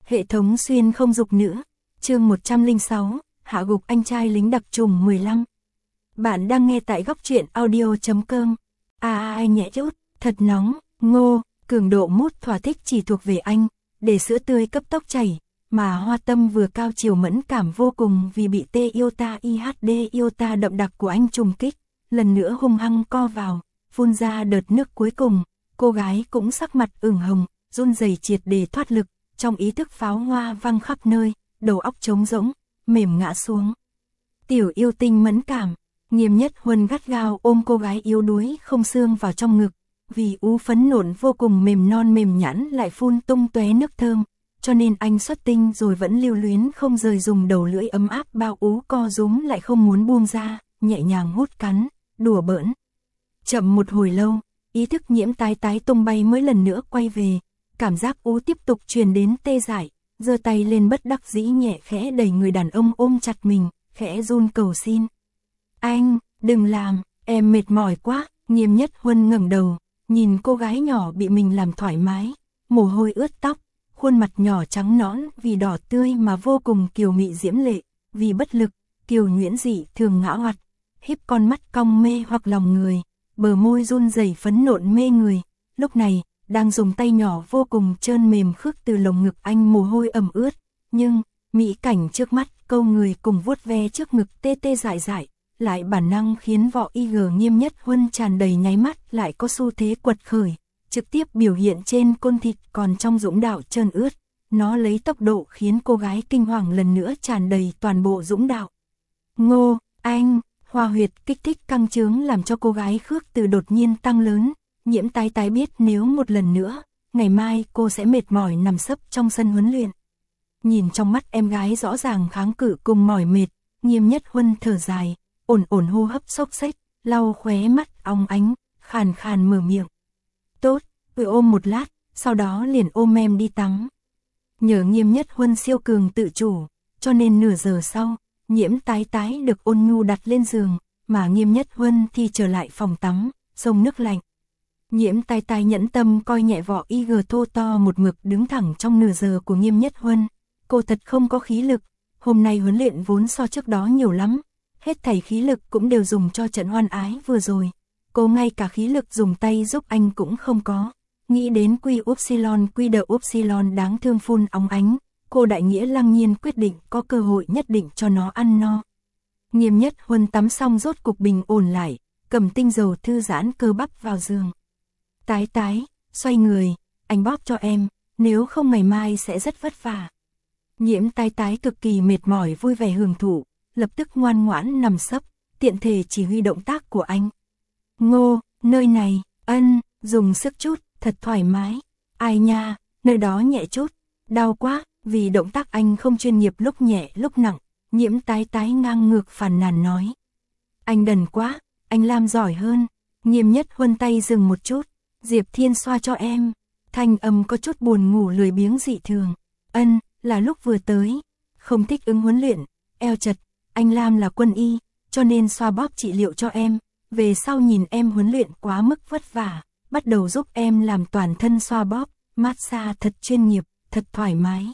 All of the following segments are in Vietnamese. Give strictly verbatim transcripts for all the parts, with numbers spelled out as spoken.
Hệ thống xuyên không dục nữ, chương một trăm lẻ sáu, hạ gục anh trai lính đặc trùng mười lăm. Bạn đang nghe tại góc truyện audio chấm com. À, à ai nhẹ chút, thật nóng, Ngô, cường độ mút thỏa thích chỉ thuộc về anh, để sữa tươi cấp tốc chảy, mà Hoa Tâm vừa cao chiều mẫn cảm vô cùng vì bị T iota i hát đê iota đậm đặc của anh trùng kích, lần nữa hung hăng co vào, phun ra đợt nước cuối cùng, cô gái cũng sắc mặt ửng hồng, run rẩy triệt để thoát lực, trong ý thức pháo hoa văng khắp nơi, đầu óc trống rỗng, mềm ngã xuống. Tiểu yêu tinh mẫn cảm, Nghiêm Nhất Huân gắt gao ôm cô gái yếu đuối không xương vào trong ngực, vì ú phấn nộn vô cùng mềm non mềm nhẵn lại phun tung tóe nước thơm, cho nên anh xuất tinh rồi vẫn lưu luyến không rời dùng đầu lưỡi ấm áp bao ú co rúm lại không muốn buông ra, nhẹ nhàng hút cắn, đùa bỡn. Chậm một hồi lâu, ý thức Nhiễm tái tái tung bay mới lần nữa quay về, cảm giác ú tiếp tục truyền đến tê dại, giơ tay lên bất đắc dĩ nhẹ khẽ đẩy người đàn ông ôm chặt mình, khẽ run cầu xin. Anh, đừng làm, em mệt mỏi quá. Nghiêm Nhất Huân ngẩng đầu, nhìn cô gái nhỏ bị mình làm thoải mái, mồ hôi ướt tóc, khuôn mặt nhỏ trắng nõn vì đỏ tươi mà vô cùng kiều mị diễm lệ, vì bất lực, kiều nhuyễn dị thường ngã hoạt, híp con mắt cong mê hoặc lòng người, bờ môi run rẩy phấn nộn mê người, lúc này, đang dùng tay nhỏ vô cùng trơn mềm khước từ lồng ngực anh mồ hôi ẩm ướt, nhưng, mỹ cảnh trước mắt câu người cùng vuốt ve trước ngực tê tê dại dại, lại bản năng khiến võ y gờ Nghiêm Nhất Huân tràn đầy nháy mắt lại có xu thế quật khởi, trực tiếp biểu hiện trên côn thịt còn trong dũng đạo trơn ướt, nó lấy tốc độ khiến cô gái kinh hoàng lần nữa tràn đầy toàn bộ dũng đạo. Ngô, anh, hoa huyệt kích thích căng trướng làm cho cô gái khước từ đột nhiên tăng lớn, Nhiễm tái tái biết nếu một lần nữa, ngày mai cô sẽ mệt mỏi nằm sấp trong sân huấn luyện. Nhìn trong mắt em gái rõ ràng kháng cự cùng mỏi mệt, Nghiêm Nhất Huân thở dài, ổn ổn hô hấp xốc xếch, lau khóe mắt óng ánh, khàn khàn mở miệng. Tốt, tôi ôm một lát, sau đó liền ôm em đi tắm. Nhờ Nghiêm Nhất Huân siêu cường tự chủ, cho nên nửa giờ sau, Nhiễm tái tái được ôn nhu đặt lên giường, mà Nghiêm Nhất Huân thì trở lại phòng tắm, xông nước lạnh. Nhiễm tái tái nhẫn tâm coi nhẹ vỏ i giê thô to một mực đứng thẳng trong nửa giờ của Nghiêm Nhất Huân. Cô thật không có khí lực, hôm nay huấn luyện vốn so trước đó nhiều lắm. Hết thảy khí lực cũng đều dùng cho trận hoan ái vừa rồi. Cô ngay cả khí lực dùng tay giúp anh cũng không có. Nghĩ đến quy upsilon quy đờ upsilon đáng thương phun óng ánh, cô đại nghĩa lăng nhiên quyết định có cơ hội nhất định cho nó ăn no. Nghiêm Nhất Huân tắm xong rốt cục bình ổn lại, cầm tinh dầu thư giãn cơ bắp vào giường. Tái tái, xoay người, anh bóp cho em, nếu không ngày mai sẽ rất vất vả. Nhiễm tái tái cực kỳ mệt mỏi vui vẻ hưởng thụ, lập tức ngoan ngoãn nằm sấp, tiện thể chỉ huy động tác của anh. Ngô, nơi này, ân, dùng sức chút, thật thoải mái. Ai nha, nơi đó nhẹ chút, đau quá, vì động tác anh không chuyên nghiệp lúc nhẹ lúc nặng, Nhiễm tái tái ngang ngược phàn nàn nói. Anh đần quá, anh làm giỏi hơn. Nghiêm Nhất Huân tay dừng một chút, Diệp Thiên xoa cho em, thanh âm có chút buồn ngủ lười biếng dị thường. Ân, là lúc vừa tới, không thích ứng huấn luyện, eo chật. Anh Lam là quân y, cho nên xoa bóp trị liệu cho em, về sau nhìn em huấn luyện quá mức vất vả, bắt đầu giúp em làm toàn thân xoa bóp, massage thật chuyên nghiệp, thật thoải mái.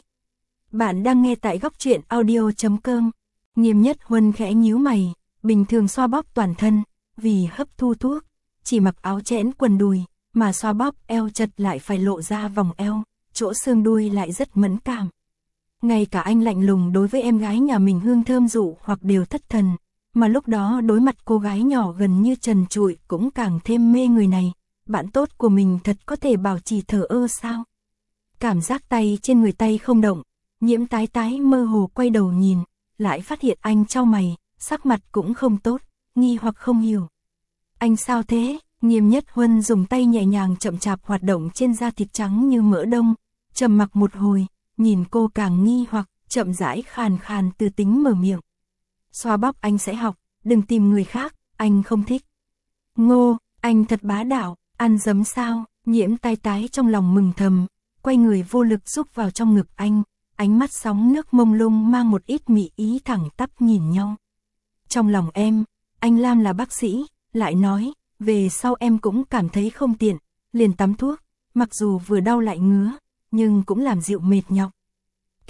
Bạn đang nghe tại góc truyện audio chấm com. Nghiêm Nhất Huân khẽ nhíu mày, bình thường xoa bóp toàn thân, vì hấp thu thuốc, chỉ mặc áo chẽn quần đùi, mà xoa bóp eo chật lại phải lộ ra vòng eo, chỗ xương đuôi lại rất mẫn cảm. Ngay cả anh lạnh lùng đối với em gái nhà mình hương thơm dụ hoặc đều thất thần, mà lúc đó đối mặt cô gái nhỏ gần như trần trụi cũng càng thêm mê người này, bạn tốt của mình thật có thể bảo trì thờ ơ sao? Cảm giác tay trên người tay không động, Nhiễm tái tái mơ hồ quay đầu nhìn, lại phát hiện anh chau mày, sắc mặt cũng không tốt, nghi hoặc không hiểu. Anh sao thế? Nghiêm Nhất Huân dùng tay nhẹ nhàng chậm chạp hoạt động trên da thịt trắng như mỡ đông, trầm mặc một hồi. Nhìn cô càng nghi hoặc, chậm rãi khàn khàn từ tính mở miệng. Xoa bóp anh sẽ học, đừng tìm người khác, anh không thích. Ngô, anh thật bá đạo, ăn dấm sao? Nhiễm tái tái trong lòng mừng thầm, quay người vô lực rúc vào trong ngực anh, ánh mắt sóng nước mông lung mang một ít mị ý thẳng tắp nhìn nhau. Trong lòng em, anh Lam là bác sĩ, lại nói, về sau em cũng cảm thấy không tiện, liền tắm thuốc, mặc dù vừa đau lại ngứa, nhưng cũng làm dịu mệt nhọc.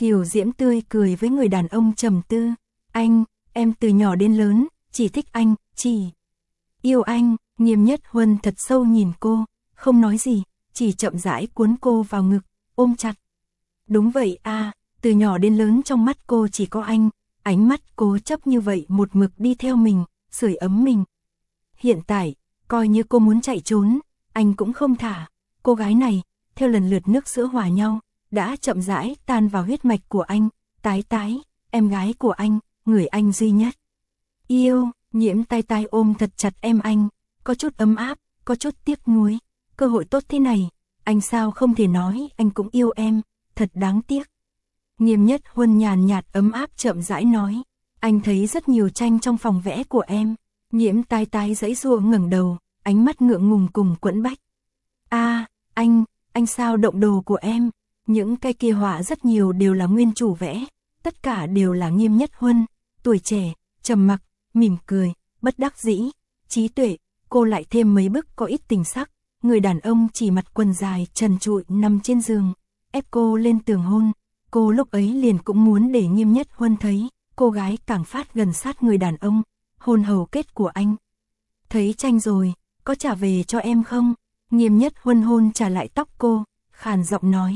kiều diễm tươi cười với người đàn ông trầm tư. Anh, em từ nhỏ đến lớn, chỉ thích anh, chỉ yêu anh. Nghiêm Nhất Huân thật sâu nhìn cô, không nói gì, chỉ chậm rãi cuốn cô vào ngực, ôm chặt. Đúng vậy à, từ nhỏ đến lớn trong mắt cô chỉ có anh, ánh mắt cố chấp như vậy một mực đi theo mình, sưởi ấm mình. Hiện tại, coi như cô muốn chạy trốn, anh cũng không thả. Cô gái này, theo lần lượt nước sữa hòa nhau, đã chậm rãi tan vào huyết mạch của anh. Tái Tái, em gái của anh, người anh duy nhất yêu. Nhiễm Tai Tai ôm thật chặt em anh, có chút ấm áp, có chút tiếc nuối. Cơ hội tốt thế này, anh sao không thể nói anh cũng yêu em, thật đáng tiếc. Nghiêm Nhất Huân nhàn nhạt ấm áp chậm rãi nói, anh thấy rất nhiều tranh trong phòng vẽ của em. Nhiễm Tai Tai giãy giụa ngẩng đầu, ánh mắt ngượng ngùng cùng quẫn bách. A, à, anh, anh sao động đồ của em? Những cái kia họa rất nhiều đều là nguyên chủ vẽ, tất cả đều là Nghiêm Nhất Huân, tuổi trẻ, trầm mặc, mỉm cười, bất đắc dĩ, trí tuệ. Cô lại thêm mấy bức có ít tình sắc. Người đàn ông chỉ mặc quần dài trần trụi nằm trên giường, ép cô lên tường hôn. Cô lúc ấy liền cũng muốn để Nghiêm Nhất Huân thấy. Cô gái càng phát gần sát người đàn ông, hôn hầu kết của anh. Thấy tranh rồi, có trả về cho em không? Nghiêm Nhất Huân hôn trả lại tóc cô, khàn giọng nói.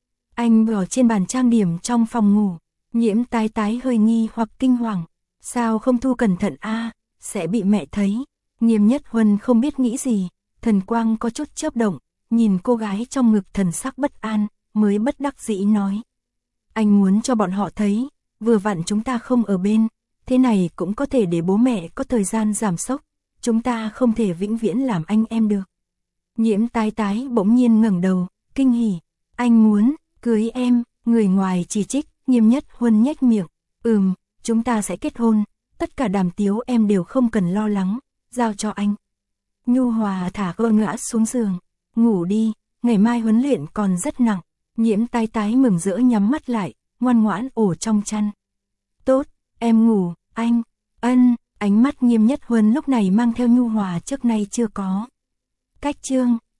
Anh bỏ trên bàn trang điểm trong phòng ngủ. Nhiễm Tai Tai hơi nghi hoặc kinh hoàng. Sao không thu cẩn thận a, à, sẽ bị mẹ thấy. Nghiêm Nhất Huân không biết nghĩ gì, thần quang có chút chớp động, nhìn cô gái trong ngực thần sắc bất an, mới bất đắc dĩ nói. Anh muốn cho bọn họ thấy, vừa vặn chúng ta không ở bên, thế này cũng có thể để bố mẹ có thời gian giảm sốc, chúng ta không thể vĩnh viễn làm anh em được. Nhiễm Tai Tai bỗng nhiên ngẩng đầu, kinh hỉ, anh muốn cưới em. Người ngoài chỉ trích, Nghiêm Nhất Huân nhếch miệng, ừm, chúng ta sẽ kết hôn, tất cả đàm tiếu em đều không cần lo lắng, giao cho anh. Nhu hòa thả cô ngã xuống giường, ngủ đi, ngày mai huấn luyện còn rất nặng. Nhiễm Tai Tai mừng rỡ nhắm mắt lại, ngoan ngoãn ổ trong chăn. Tốt, em ngủ, anh. Ân. Ánh mắt Nghiêm Nhất Huân lúc này mang theo nhu hòa trước nay chưa có. Cách chương